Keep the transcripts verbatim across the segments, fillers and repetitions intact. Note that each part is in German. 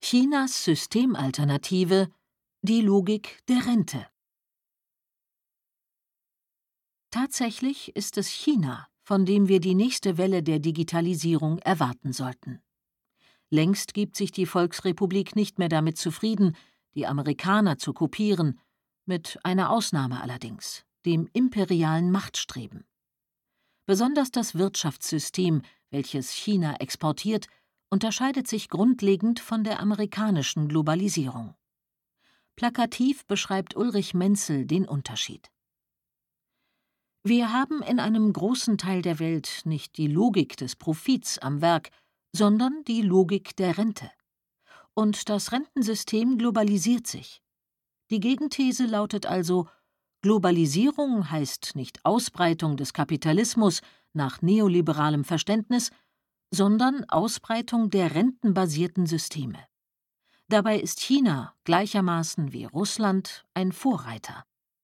Chinas Systemalternative: die Logik der Rente. Tatsächlich ist es China, von dem wir die nächste Welle der Digitalisierung erwarten sollten. Längst gibt sich die Volksrepublik nicht mehr damit zufrieden, die Amerikaner zu kopieren, mit einer Ausnahme allerdings, dem imperialen Machtstreben. Besonders das Wirtschaftssystem, welches China exportiert, unterscheidet sich grundlegend von der amerikanischen Globalisierung. Plakativ beschreibt Ulrich Menzel den Unterschied: Wir haben in einem großen Teil der Welt nicht die Logik des Profits am Werk, sondern die Logik der Rente. Und das Rentensystem globalisiert sich. Die Gegenthese lautet also: Globalisierung heißt nicht Ausbreitung des Kapitalismus nach neoliberalem Verständnis, sondern Ausbreitung der rentenbasierten Systeme. Dabei ist China gleichermaßen wie Russland ein Vorreiter.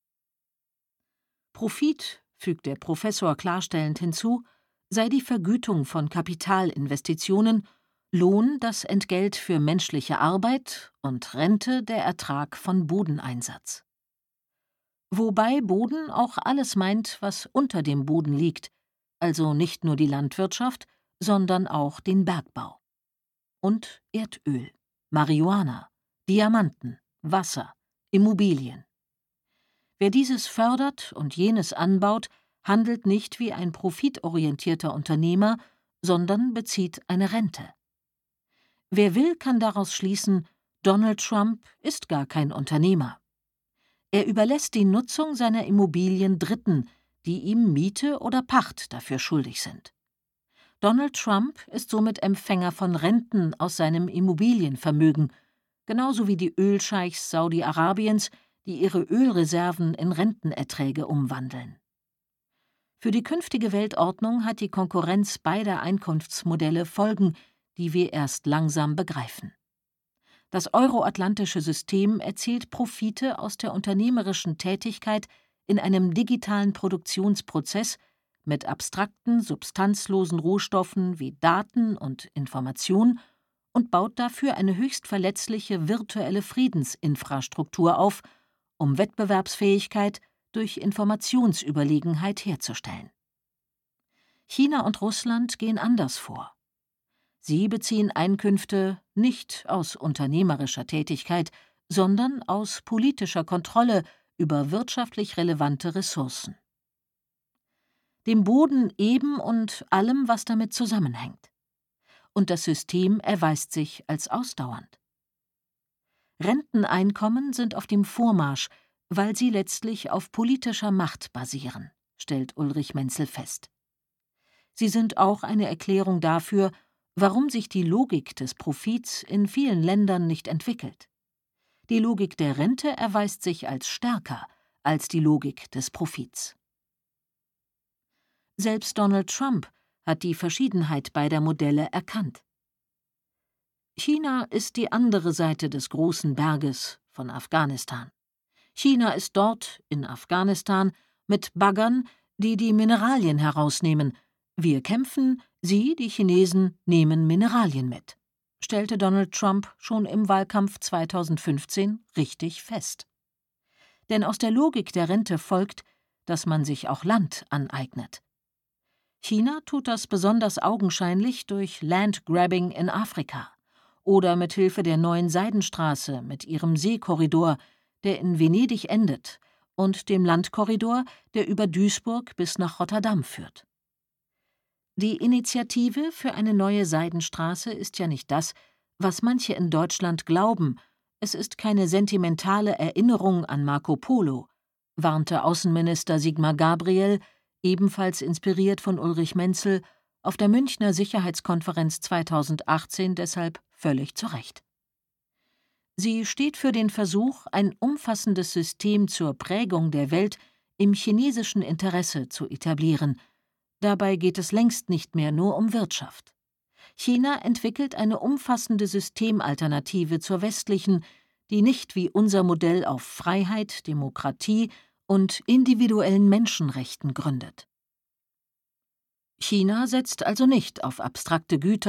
Profit, fügt der Professor klarstellend hinzu, sei die Vergütung von Kapitalinvestitionen, Lohn das Entgelt für menschliche Arbeit und Rente der Ertrag von Bodeneinsatz. Wobei Boden auch alles meint, was unter dem Boden liegt, also nicht nur die Landwirtschaft, sondern auch den Bergbau. Und Erdöl, Marihuana, Diamanten, Wasser, Immobilien. Wer dieses fördert und jenes anbaut, handelt nicht wie ein profitorientierter Unternehmer, sondern bezieht eine Rente. Wer will, kann daraus schließen, Donald Trump ist gar kein Unternehmer. Er überlässt die Nutzung seiner Immobilien Dritten, die ihm Miete oder Pacht dafür schuldig sind. Donald Trump ist somit Empfänger von Renten aus seinem Immobilienvermögen, genauso wie die Ölscheichs Saudi-Arabiens, die ihre Ölreserven in Rentenerträge umwandeln. Für die künftige Weltordnung hat die Konkurrenz beider Einkunftsmodelle Folgen, die wir erst langsam begreifen. Das euroatlantische System erzielt Profite aus der unternehmerischen Tätigkeit in einem digitalen Produktionsprozess mit abstrakten, substanzlosen Rohstoffen wie Daten und Information und baut dafür eine höchst verletzliche virtuelle Friedensinfrastruktur auf, um Wettbewerbsfähigkeit durch Informationsüberlegenheit herzustellen. China und Russland gehen anders vor. Sie beziehen Einkünfte nicht aus unternehmerischer Tätigkeit, sondern aus politischer Kontrolle über wirtschaftlich relevante Ressourcen. Dem Boden eben und allem, was damit zusammenhängt. Und das System erweist sich als ausdauernd. Renteneinkommen sind auf dem Vormarsch, weil sie letztlich auf politischer Macht basieren, stellt Ulrich Menzel fest. Sie sind auch eine Erklärung dafür, warum sich die Logik des Profits in vielen Ländern nicht entwickelt. Die Logik der Rente erweist sich als stärker als die Logik des Profits. Selbst Donald Trump hat die Verschiedenheit beider Modelle erkannt. China ist die andere Seite des großen Berges von Afghanistan. China ist dort, in Afghanistan, mit Baggern, die die Mineralien herausnehmen. Wir kämpfen, Sie, die Chinesen, nehmen Mineralien mit, stellte Donald Trump schon im Wahlkampf zweitausendfünfzehn richtig fest. Denn aus der Logik der Rente folgt, dass man sich auch Land aneignet. China tut das besonders augenscheinlich durch Landgrabbing in Afrika oder mit Hilfe der neuen Seidenstraße mit ihrem Seekorridor, der in Venedig endet, und dem Landkorridor, der über Duisburg bis nach Rotterdam führt. Die Initiative für eine neue Seidenstraße ist ja nicht das, was manche in Deutschland glauben, es ist keine sentimentale Erinnerung an Marco Polo, warnte Außenminister Sigmar Gabriel, ebenfalls inspiriert von Ulrich Menzel, auf der Münchner Sicherheitskonferenz zweitausendachtzehn deshalb völlig zu Recht. Sie steht für den Versuch, ein umfassendes System zur Prägung der Welt im chinesischen Interesse zu etablieren. Dabei geht es längst nicht mehr nur um Wirtschaft. China entwickelt eine umfassende Systemalternative zur westlichen, die nicht wie unser Modell auf Freiheit, Demokratie und individuellen Menschenrechten gründet. China setzt also nicht auf abstrakte Güter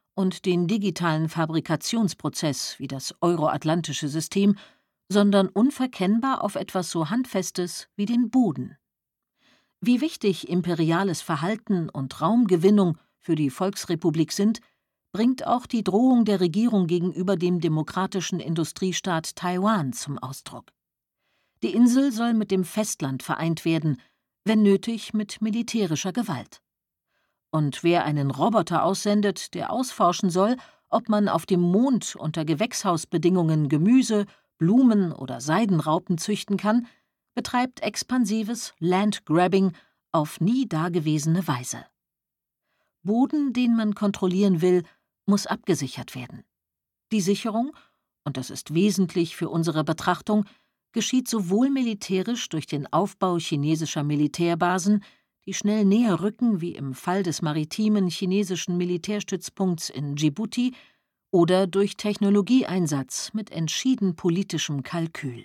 und den digitalen Fabrikationsprozess wie das euroatlantische System, sondern unverkennbar auf etwas so Handfestes wie den Boden. Wie wichtig imperiales Verhalten und Raumgewinnung für die Volksrepublik sind, bringt auch die Drohung der Regierung gegenüber dem demokratischen Industriestaat Taiwan zum Ausdruck. Die Insel soll mit dem Festland vereint werden, wenn nötig mit militärischer Gewalt. Und wer einen Roboter aussendet, der ausforschen soll, ob man auf dem Mond unter Gewächshausbedingungen Gemüse, Blumen oder Seidenraupen züchten kann, betreibt expansives Landgrabbing auf nie dagewesene Weise. Boden, den man kontrollieren will, muss abgesichert werden. Die Sicherung, und das ist wesentlich für unsere Betrachtung, geschieht sowohl militärisch durch den Aufbau chinesischer Militärbasen, die schnell näher rücken, wie im Fall des maritimen chinesischen Militärstützpunkts in Djibouti, oder durch Technologieeinsatz mit entschieden politischem Kalkül.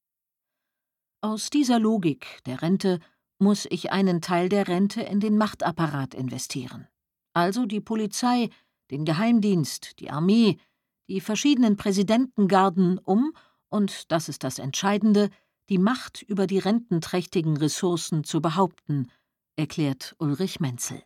Aus dieser Logik der Rente muss ich einen Teil der Rente in den Machtapparat investieren, also die Polizei, den Geheimdienst, die Armee, die verschiedenen Präsidentengarden, um, und das ist das Entscheidende, die Macht über die rententrächtigen Ressourcen zu behaupten, erklärt Ulrich Menzel.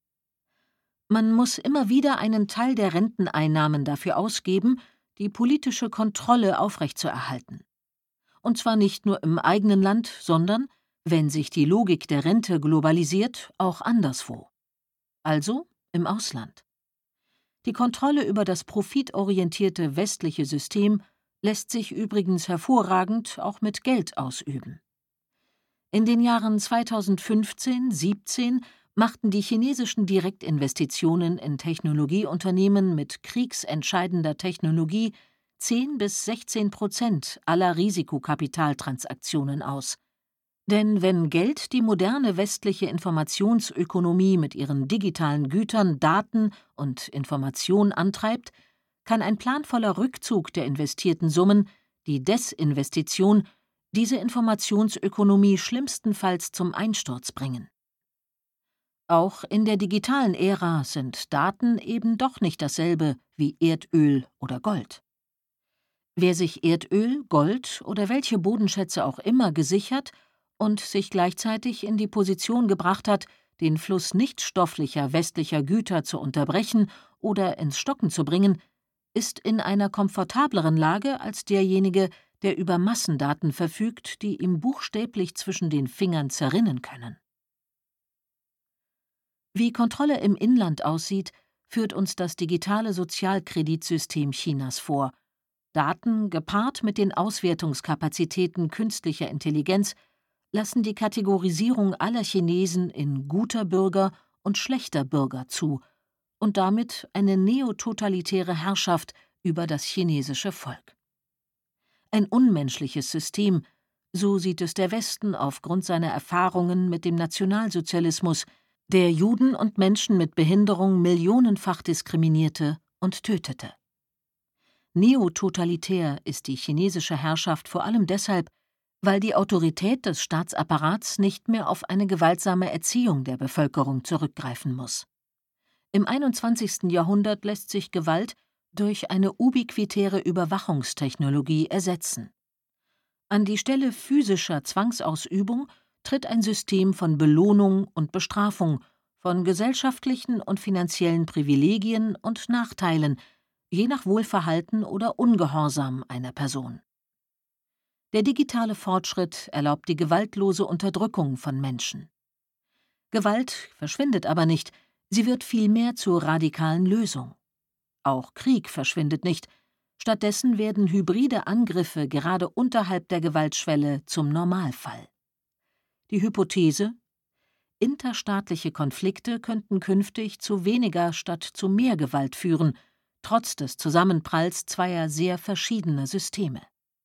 Man muss immer wieder einen Teil der Renteneinnahmen dafür ausgeben, die politische Kontrolle aufrechtzuerhalten. Und zwar nicht nur im eigenen Land, sondern, wenn sich die Logik der Rente globalisiert, auch anderswo. Also im Ausland. Die Kontrolle über das profitorientierte westliche System lässt sich übrigens hervorragend auch mit Geld ausüben. In den Jahren zweitausendfünfzehn siebzehn machten die chinesischen Direktinvestitionen in Technologieunternehmen mit kriegsentscheidender Technologie zehn bis sechzehn Prozent aller Risikokapitaltransaktionen aus. Denn wenn Geld die moderne westliche Informationsökonomie mit ihren digitalen Gütern, Daten und Information antreibt, kann ein planvoller Rückzug der investierten Summen, die Desinvestition, diese Informationsökonomie schlimmstenfalls zum Einsturz bringen. Auch in der digitalen Ära sind Daten eben doch nicht dasselbe wie Erdöl oder Gold. Wer sich Erdöl, Gold oder welche Bodenschätze auch immer gesichert und sich gleichzeitig in die Position gebracht hat, den Fluss nichtstofflicher westlicher Güter zu unterbrechen oder ins Stocken zu bringen, ist in einer komfortableren Lage als derjenige, der über Massendaten verfügt, die ihm buchstäblich zwischen den Fingern zerrinnen können. Wie Kontrolle im Inland aussieht, führt uns das digitale Sozialkreditsystem Chinas vor. Daten, gepaart mit den Auswertungskapazitäten künstlicher Intelligenz, lassen die Kategorisierung aller Chinesen in guter Bürger und schlechter Bürger zu und damit eine neototalitäre Herrschaft über das chinesische Volk. Ein unmenschliches System, so sieht es der Westen aufgrund seiner Erfahrungen mit dem Nationalsozialismus, der Juden und Menschen mit Behinderung millionenfach diskriminierte und tötete. Neototalitär ist die chinesische Herrschaft vor allem deshalb, weil die Autorität des Staatsapparats nicht mehr auf eine gewaltsame Erziehung der Bevölkerung zurückgreifen muss. Im einundzwanzigsten Jahrhundert lässt sich Gewalt durch eine ubiquitäre Überwachungstechnologie ersetzen. An die Stelle physischer Zwangsausübung tritt ein System von Belohnung und Bestrafung, von gesellschaftlichen und finanziellen Privilegien und Nachteilen, je nach Wohlverhalten oder Ungehorsam einer Person. Der digitale Fortschritt erlaubt die gewaltlose Unterdrückung von Menschen. Gewalt verschwindet aber nicht, sie wird vielmehr zur radikalen Lösung. Auch Krieg verschwindet nicht, stattdessen werden hybride Angriffe gerade unterhalb der Gewaltschwelle zum Normalfall. Die Hypothese: interstaatliche Konflikte könnten künftig zu weniger statt zu mehr Gewalt führen, trotz des Zusammenpralls zweier sehr verschiedener Systeme.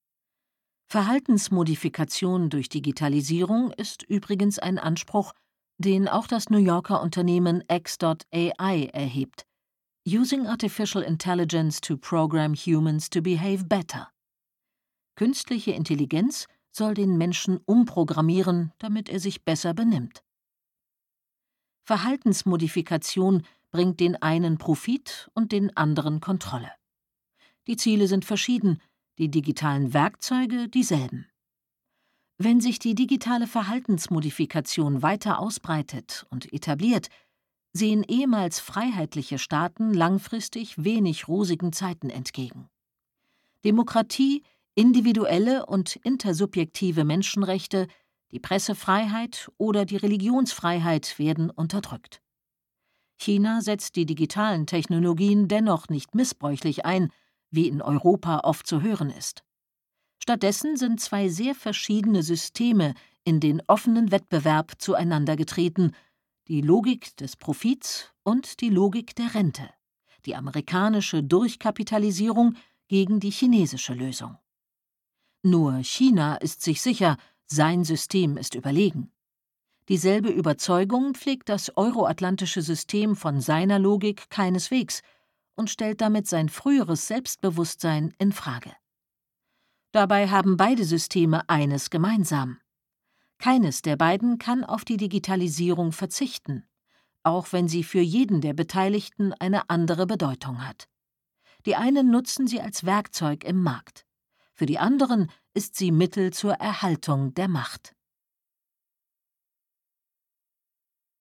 Verhaltensmodifikation durch Digitalisierung ist übrigens ein Anspruch, den auch das New Yorker Unternehmen X Punkt A I erhebt. Using Artificial Intelligence to Program Humans to Behave Better. Künstliche Intelligenz soll den Menschen umprogrammieren, damit er sich besser benimmt. Verhaltensmodifikation bringt den einen Profit und den anderen Kontrolle. Die Ziele sind verschieden, die digitalen Werkzeuge dieselben. Wenn sich die digitale Verhaltensmodifikation weiter ausbreitet und etabliert, sehen ehemals freiheitliche Staaten langfristig wenig rosigen Zeiten entgegen. Demokratie, individuelle und intersubjektive Menschenrechte, die Pressefreiheit oder die Religionsfreiheit werden unterdrückt. China setzt die digitalen Technologien dennoch nicht missbräuchlich ein, wie in Europa oft zu hören ist. Stattdessen sind zwei sehr verschiedene Systeme in den offenen Wettbewerb zueinander getreten, die Logik des Profits und die Logik der Rente, die amerikanische Durchkapitalisierung gegen die chinesische Lösung. Nur China ist sich sicher, sein System ist überlegen. Dieselbe Überzeugung pflegt das euroatlantische System von seiner Logik keineswegs und stellt damit sein früheres Selbstbewusstsein in Frage. Dabei haben beide Systeme eines gemeinsam: Keines der beiden kann auf die Digitalisierung verzichten, auch wenn sie für jeden der Beteiligten eine andere Bedeutung hat. Die einen nutzen sie als Werkzeug im Markt, für die anderen ist sie Mittel zur Erhaltung der Macht.